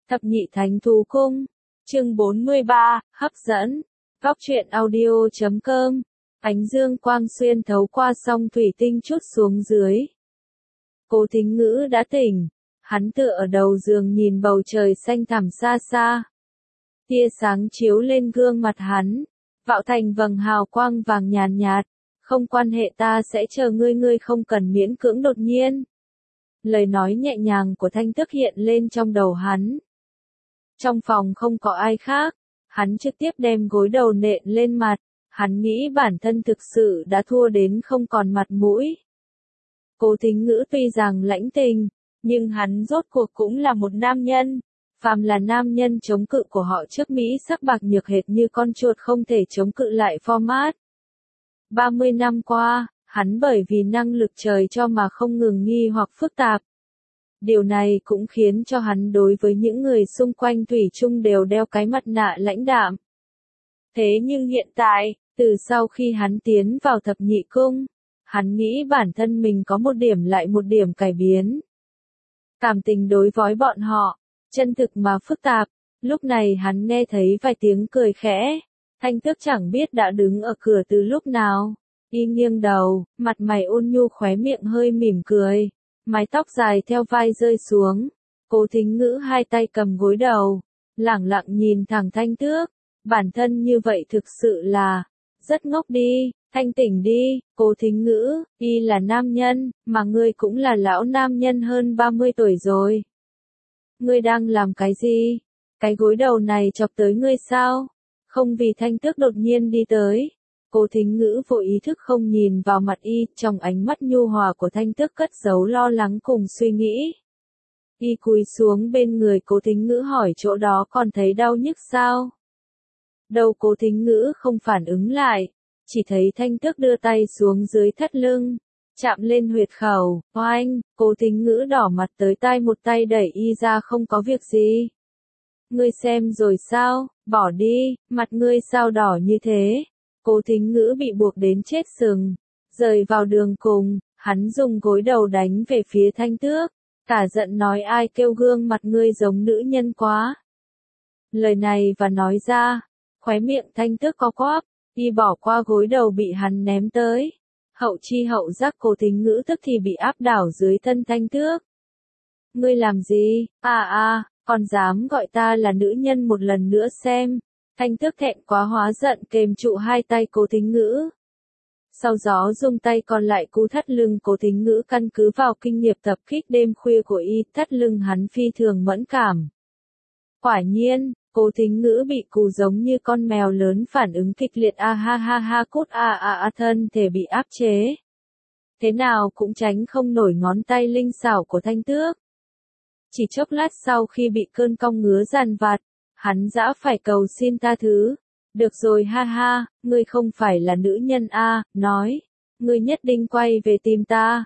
Thập nhị thánh thú cung. Chương 43, hấp dẫn. Góc truyện audio.com. Ánh dương quang xuyên thấu qua song thủy tinh chút xuống dưới. Cố Thính Ngữ đã tỉnh. Hắn tựa ở đầu giường nhìn bầu trời xanh thẳm xa xa. Tia sáng chiếu lên gương mặt hắn, tạo thành vầng hào quang vàng nhàn nhạt. Không quan hệ, ta sẽ chờ ngươi, ngươi không cần miễn cưỡng. Đột nhiên, lời nói nhẹ nhàng của Thanh Tước hiện lên trong đầu hắn. Trong phòng không có ai khác, hắn trực tiếp đem gối đầu nện lên mặt. Hắn nghĩ bản thân thực sự đã thua đến không còn mặt mũi. Cố Thính Ngữ tuy rằng lãnh tình, nhưng hắn rốt cuộc cũng là một nam nhân. Phàm là nam nhân chống cự của họ trước Mỹ sắc bạc nhược hệt như con chuột không thể chống cự lại format. 30 năm qua, hắn bởi vì năng lực trời cho mà không ngừng nghi hoặc phức tạp. Điều này cũng khiến cho hắn đối với những người xung quanh thủy chung đều đeo cái mặt nạ lãnh đạm. Thế nhưng hiện tại, từ sau khi hắn tiến vào thập nhị cung, hắn nghĩ bản thân mình có một điểm lại một điểm cải biến. Cảm tình đối với bọn họ, chân thực mà phức tạp. Lúc này hắn nghe thấy vài tiếng cười khẽ. Thanh Tước chẳng biết đã đứng ở cửa từ lúc nào. Y nghiêng đầu, mặt mày ôn nhu, khóe miệng hơi mỉm cười. Mái tóc dài theo vai rơi xuống. Cố Thính Ngữ hai tay cầm gối đầu, lẳng lặng nhìn thẳng Thanh Tước. Bản thân như vậy thực sự là rất ngốc đi, thanh tỉnh đi. Cố Thính Ngữ, y là nam nhân, mà ngươi cũng là lão nam nhân hơn 30 tuổi rồi. Ngươi đang làm cái gì? Cái gối đầu này chọc tới ngươi sao? Không. Vì Thanh Tước đột nhiên đi tới. Cố Thính Ngữ vô ý thức không nhìn vào mặt y, trong ánh mắt nhu hòa của Thanh Tước cất giấu lo lắng cùng suy nghĩ. Y cúi xuống bên người Cố Thính Ngữ hỏi, chỗ đó còn thấy đau nhức sao? Đầu Cố Thính Ngữ không phản ứng lại, chỉ thấy Thanh Tước đưa tay xuống dưới thắt lưng, chạm lên huyệt khẩu. Oanh! Cố Thính Ngữ đỏ mặt tới tai, một tay đẩy y ra. Không có việc gì. Ngươi xem rồi sao? Bỏ đi, mặt ngươi sao đỏ như thế? Cố Thính Ngữ bị buộc đến chết sừng, rời vào đường cùng. Hắn dùng gối đầu đánh về phía Thanh Tước, cả giận nói, ai kêu gương mặt ngươi giống nữ nhân quá. Lời này và nói ra, khóe miệng Thanh Tước co quắp, y bỏ qua gối đầu bị hắn ném tới. Hậu chi hậu giác, Cố Thính Ngữ tức thì bị áp đảo dưới thân Thanh Tước. Ngươi làm gì? Còn dám gọi ta là nữ nhân một lần nữa xem. Thanh Tước thẹn quá hóa giận, kềm trụ hai tay Cố Thính Ngữ. Sau đó dùng tay còn lại cú thắt lưng Cố Thính Ngữ. Căn cứ vào kinh nghiệm tập kích đêm khuya của y, thắt lưng hắn phi thường mẫn cảm. Quả nhiên, Cố Thính Ngữ bị cù giống như con mèo lớn, phản ứng kịch liệt. Cút thân thể bị áp chế. Thế nào cũng tránh không nổi ngón tay linh xảo của Thanh Tước. Chỉ chốc lát sau khi bị cơn cong ngứa dằn vặt, hắn dã phải cầu xin tha thứ. Được rồi, ngươi không phải là nữ nhân nói. Ngươi nhất định quay về tìm ta.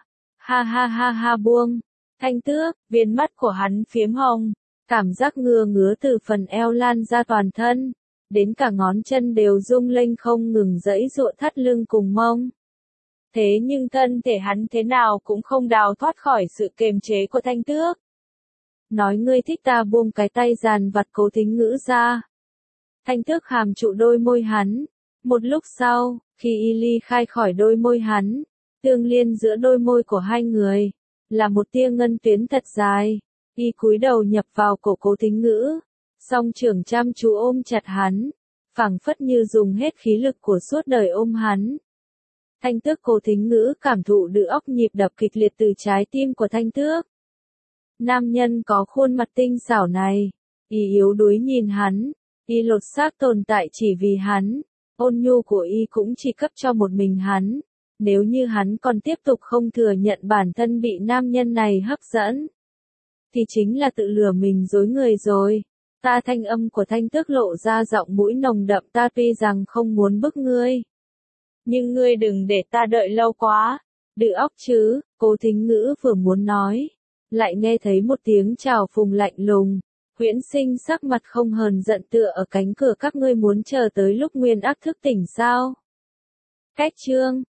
Buông. Thanh Tước, viên mắt của hắn phiếm hồng. Cảm giác ngứa ngứa từ phần eo lan ra toàn thân, đến cả ngón chân đều rung lênh không ngừng giãy giụa thắt lưng cùng mông. Thế nhưng thân thể hắn thế nào cũng không đào thoát khỏi sự kềm chế của Thanh Tước. Nói ngươi thích ta. Buông cái tay dàn vặt Cố Thính Ngữ ra. Thanh Tước hàm trụ đôi môi hắn. Một lúc sau, khi y ly khai khỏi đôi môi hắn, tương liên giữa đôi môi của hai người là một tia ngân tuyến thật dài. Y cúi đầu nhập vào cổ Cố Thính Ngữ, song trưởng chăm chú ôm chặt hắn, phảng phất như dùng hết khí lực của suốt đời ôm hắn. Thanh Tước, Cố Thính Ngữ cảm thụ được óc nhịp đập kịch liệt từ trái tim của Thanh Tước. Nam nhân có khuôn mặt tinh xảo này, y yếu đuối nhìn hắn, y lột xác tồn tại chỉ vì hắn, ôn nhu của y cũng chỉ cấp cho một mình hắn. Nếu như hắn còn tiếp tục không thừa nhận bản thân bị nam nhân này hấp dẫn, thì chính là tự lừa mình dối người rồi. Ta. Thanh âm của Thanh Tước lộ ra giọng mũi nồng đậm, ta tuy rằng không muốn bức ngươi, nhưng ngươi đừng để ta đợi lâu quá. Đự óc chứ. Cố Thính Ngữ vừa muốn nói, lại nghe thấy một tiếng chào phùng lạnh lùng. Huyễn Sinh sắc mặt không hờn giận tựa ở cánh cửa, các ngươi muốn chờ tới lúc nguyên ác thức tỉnh sao? Cách chương